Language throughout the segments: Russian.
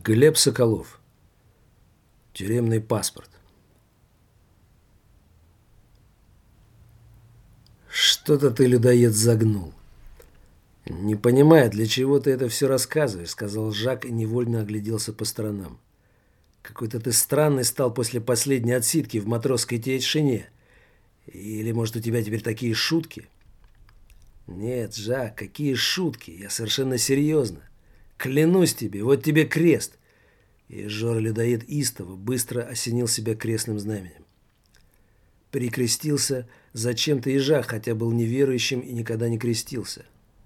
Глеб Соколов. Тюремный паспорт. «Что-то ты, людоед, загнул. Не понимаю, для чего ты это все рассказываешь», — сказал Жак и невольно огляделся по сторонам. «Какой-то ты странный стал после последней отсидки в матросской тишине. Или, может, у тебя теперь такие шутки?» «Нет, Жак, какие шутки? Я совершенно серьезно. Клянусь тебе, вот тебе крест». И Жора-людоед истово быстро осенил себя крестным знаменем. Перекрестился зачем-то и Жак, хотя был неверующим и никогда не крестился.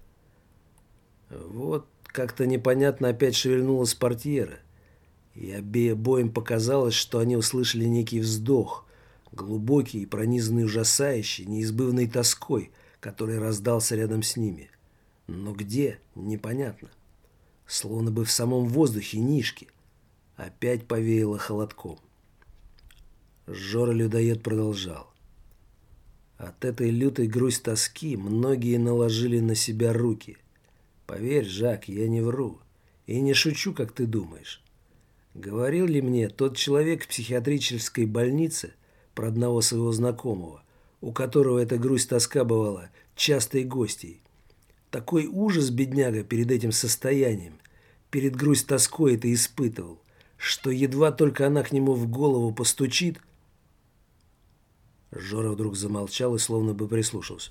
Вот как-то непонятно опять шевельнулась портьера, и обоим показалось, что они услышали некий вздох, глубокий и пронизанный ужасающей, неизбывной тоской, который раздался рядом с ними. Но где? Непонятно. Словно бы в самом воздухе нишки. Опять повеяло холодком. Жора-людоед продолжал. От этой лютой грусть тоски многие наложили на себя руки. Поверь, Жак, я не вру. И не шучу, как ты думаешь. Говорил ли мне тот человек в психиатрической больнице про одного своего знакомого, у которого эта грусть-тоска бывала частой гостьей? Такой ужас, бедняга, перед этим состоянием, перед грусть-тоской это испытывал, что едва только она к нему в голову постучит. Жора вдруг замолчал и словно бы прислушался.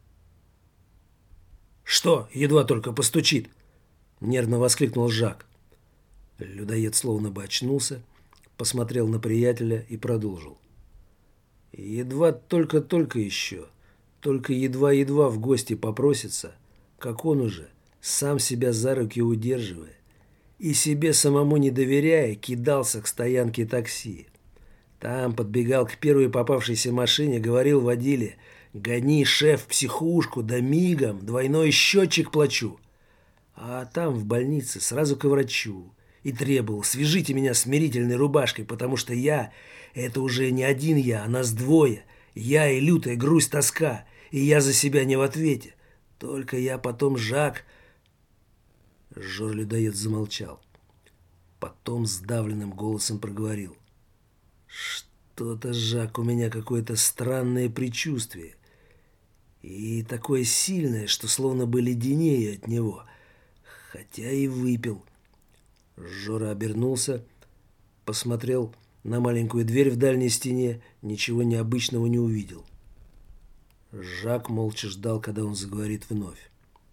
«Что, едва только постучит?» — нервно воскликнул Жак. Людоед словно бы очнулся, посмотрел на приятеля и продолжил. «Едва только еще, только едва-едва в гости попросится, как он уже, сам себя за руки удерживая, и себе самому не доверяя, кидался к стоянке такси. Там подбегал к первой попавшейся машине, говорил водиле: «Гони, шеф, в психушку, да мигом, двойной счетчик плачу». А там, в больнице, сразу к врачу. И требовал: «Свяжите меня смирительной рубашкой, потому что я, это уже не один я, а нас двое. Я и лютая грусть-тоска, и я за себя не в ответе. Только я потом, Жак...» Жора-людоед замолчал. Потом сдавленным голосом проговорил. «Что-то, Жак, у меня какое-то странное предчувствие. И такое сильное, что словно бы леденее от него. Хотя и выпил». Жора обернулся, посмотрел на маленькую дверь в дальней стене, ничего необычного не увидел. Жак молча ждал, когда он заговорит вновь.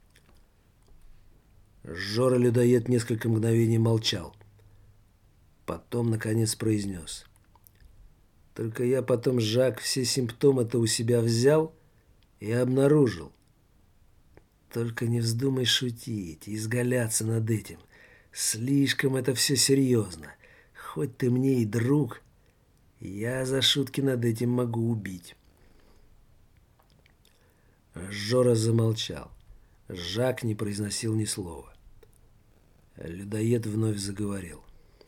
Жора-людоед несколько мгновений молчал. Потом, наконец, произнес. «Только я потом, Жак, все симптомы-то у себя взял и обнаружил. Только не вздумай шутить и изгаляться над этим. Слишком это все серьезно. Хоть ты мне и друг, я за шутки над этим могу убить». Жора замолчал. Жак не произносил ни слова. Людоед вновь заговорил.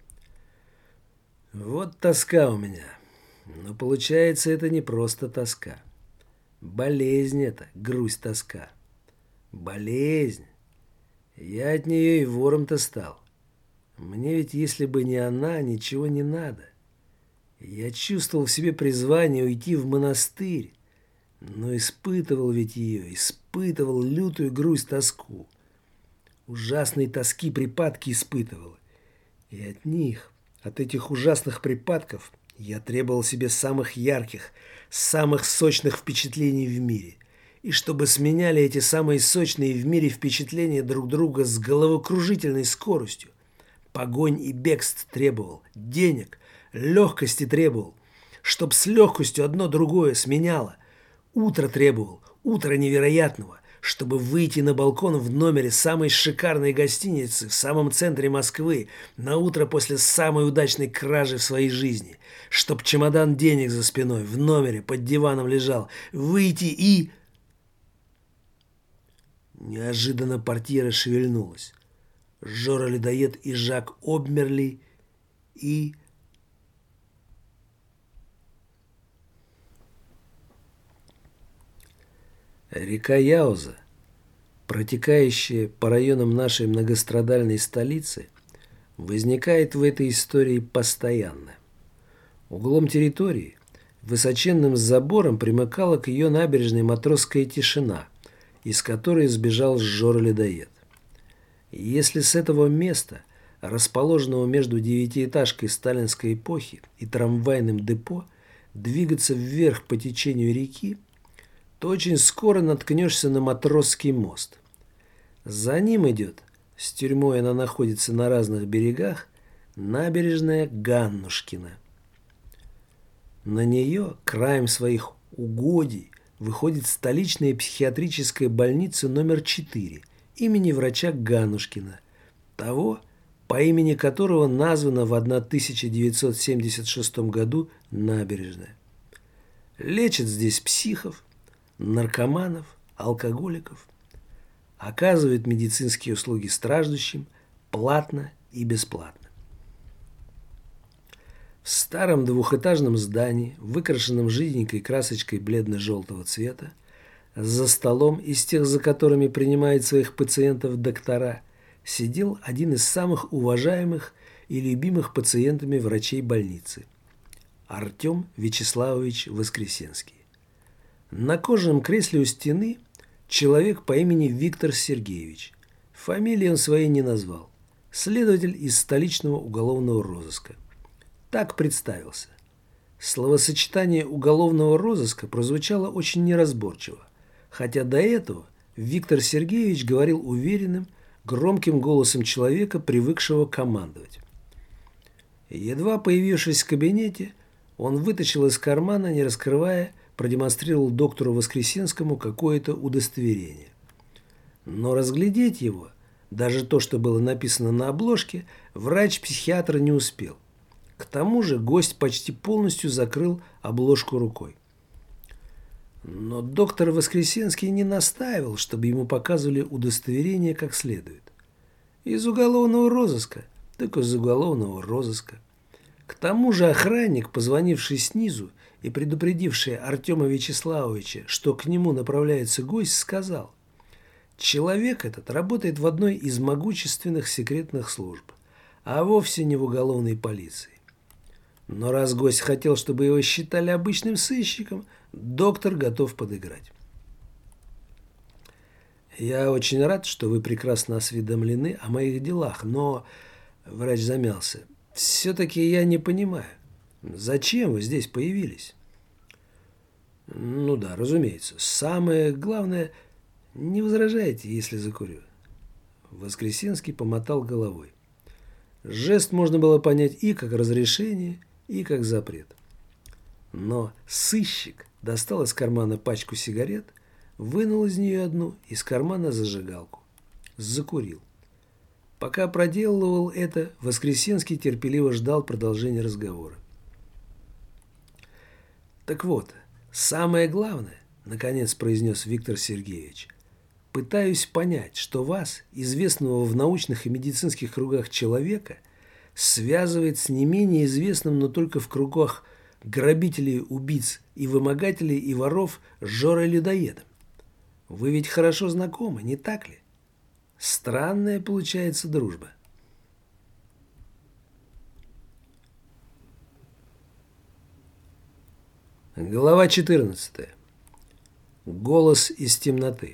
«Вот тоска у меня. Но получается, это не просто тоска. Болезнь это, грусть-тоска. Болезнь. Я от нее и вором-то стал. Мне ведь, если бы не она, ничего не надо. Я чувствовал в себе призвание уйти в монастырь, но испытывал ведь ее, испытывал лютую грусть-тоску. Ужасные тоски припадки испытывал. И от них, от этих ужасных припадков, я требовал себе самых ярких, самых сочных впечатлений в мире. И чтобы сменяли эти самые сочные в мире впечатления друг друга с головокружительной скоростью. Погонь и бегств требовал, денег, легкости требовал, чтоб с легкостью одно другое сменяло. Утро требовал, утро невероятного, чтобы выйти на балкон в номере самой шикарной гостиницы в самом центре Москвы на утро после самой удачной кражи в своей жизни, чтоб чемодан денег за спиной в номере под диваном лежал, выйти и... Неожиданно портьера шевельнулась. Жора-людоед и Жак обмерли и... Река Яуза, протекающая по районам нашей многострадальной столицы, возникает в этой истории постоянно. Углом территории, высоченным забором, примыкала к ее набережной матросская тишина, из которой сбежал Жора-людоед. Если с этого места, расположенного между девятиэтажкой сталинской эпохи и трамвайным депо, двигаться вверх по течению реки, то очень скоро наткнешься на Матросский мост. За ним идет, с тюрьмой она находится на разных берегах, набережная Ганнушкина. На нее, краем своих угодий, выходит столичная психиатрическая больница номер 4 имени врача Ганнушкина, того, по имени которого названа в 1976 году набережная. Лечат здесь психов, наркоманов, алкоголиков, оказывают медицинские услуги страждущим платно и бесплатно. В старом двухэтажном здании, выкрашенном жиденькой красочкой бледно-желтого цвета, за столом из тех, за которыми принимают своих пациентов доктора, сидел один из самых уважаемых и любимых пациентами врачей больницы – Артем Вячеславович Воскресенский. На кожаном кресле у стены человек по имени Виктор Сергеевич. Фамилии он своей не назвал. Следователь из столичного уголовного розыска. Так представился. Словосочетание уголовного розыска прозвучало очень неразборчиво, хотя до этого Виктор Сергеевич говорил уверенным, громким голосом человека, привыкшего командовать. Едва появившись в кабинете, он вытащил из кармана, не раскрывая, продемонстрировал доктору Воскресенскому какое-то удостоверение. Но разглядеть его, даже то, что было написано на обложке, врач-психиатр не успел. К тому же гость почти полностью закрыл обложку рукой. Но доктор Воскресенский не настаивал, чтобы ему показывали удостоверение как следует. Из уголовного розыска, так из уголовного розыска. К тому же охранник, позвонивший снизу и предупредивший Артема Вячеславовича, что к нему направляется гость, сказал: «Человек этот работает в одной из могущественных секретных служб, а вовсе не в уголовной полиции». Но раз гость хотел, чтобы его считали обычным сыщиком, доктор готов подыграть. «Я очень рад, что вы прекрасно осведомлены о моих делах, но...» Врач замялся. «Все-таки я не понимаю, зачем вы здесь появились?» «Ну да, разумеется. Самое главное, не возражайте, если закурю». Воскресенский помотал головой. Жест можно было понять и как разрешение, и как запрет. Но сыщик достал из кармана пачку сигарет, вынул из нее одну, из кармана зажигалку. Закурил. Пока проделывал это, Воскресенский терпеливо ждал продолжения разговора. «Так вот, самое главное, — наконец произнес Виктор Сергеевич, — пытаюсь понять, что вас, известного в научных и медицинских кругах человека, связывает с не менее известным, но только в кругах грабителей, убийц и вымогателей и воров Жорой-людоедом. Вы ведь хорошо знакомы, не так ли? Странная получается дружба». Глава 14. Голос из темноты.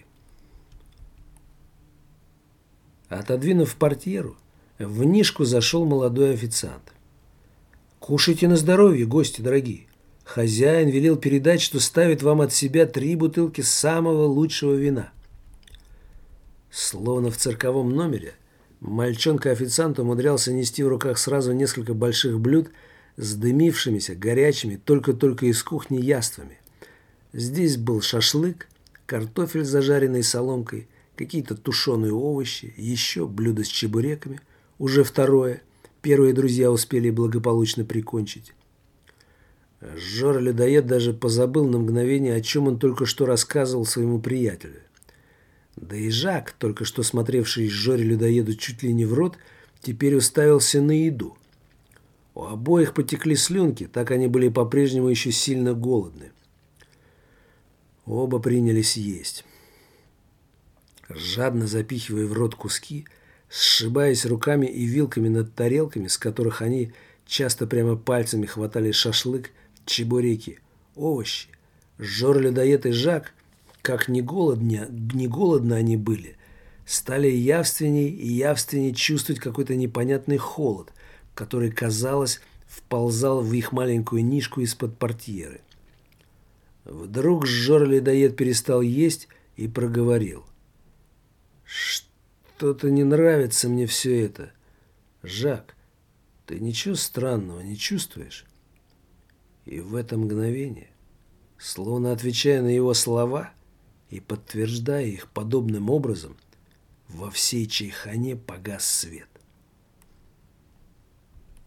Отодвинув портьеру, в нишку зашел молодой официант. «Кушайте на здоровье, гости дорогие. Хозяин велел передать, что ставит вам от себя 3 бутылки самого лучшего вина». Словно в цирковом номере, мальчонка-официант умудрялся нести в руках сразу несколько больших блюд с дымившимися, горячими, только-только из кухни яствами. Здесь был шашлык, картофель, зажаренный соломкой, какие-то тушеные овощи, еще блюдо с чебуреками, уже второе. Первые друзья успели благополучно прикончить. Жора-людоед даже позабыл на мгновение, о чем он только что рассказывал своему приятелю. Да и Жак, только что смотревший Жоре-людоеду чуть ли не в рот, теперь уставился на еду. У обоих потекли слюнки, так они были по-прежнему еще сильно голодны. Оба принялись есть. Жадно запихивая в рот куски, сшибаясь руками и вилками над тарелками, с которых они часто прямо пальцами хватали шашлык, чебуреки, овощи. Жор-людоед и Жак, как не голодно они были, стали явственней и явственней чувствовать какой-то непонятный холод, который, казалось, вползал в их маленькую нишку из-под портьеры. Вдруг Жор-людоед перестал есть и проговорил: «Что-то не нравится мне все это. Жак, ты ничего странного не чувствуешь?» И в это мгновение, словно отвечая на его слова и подтверждая их подобным образом, во всей чайхане погас свет.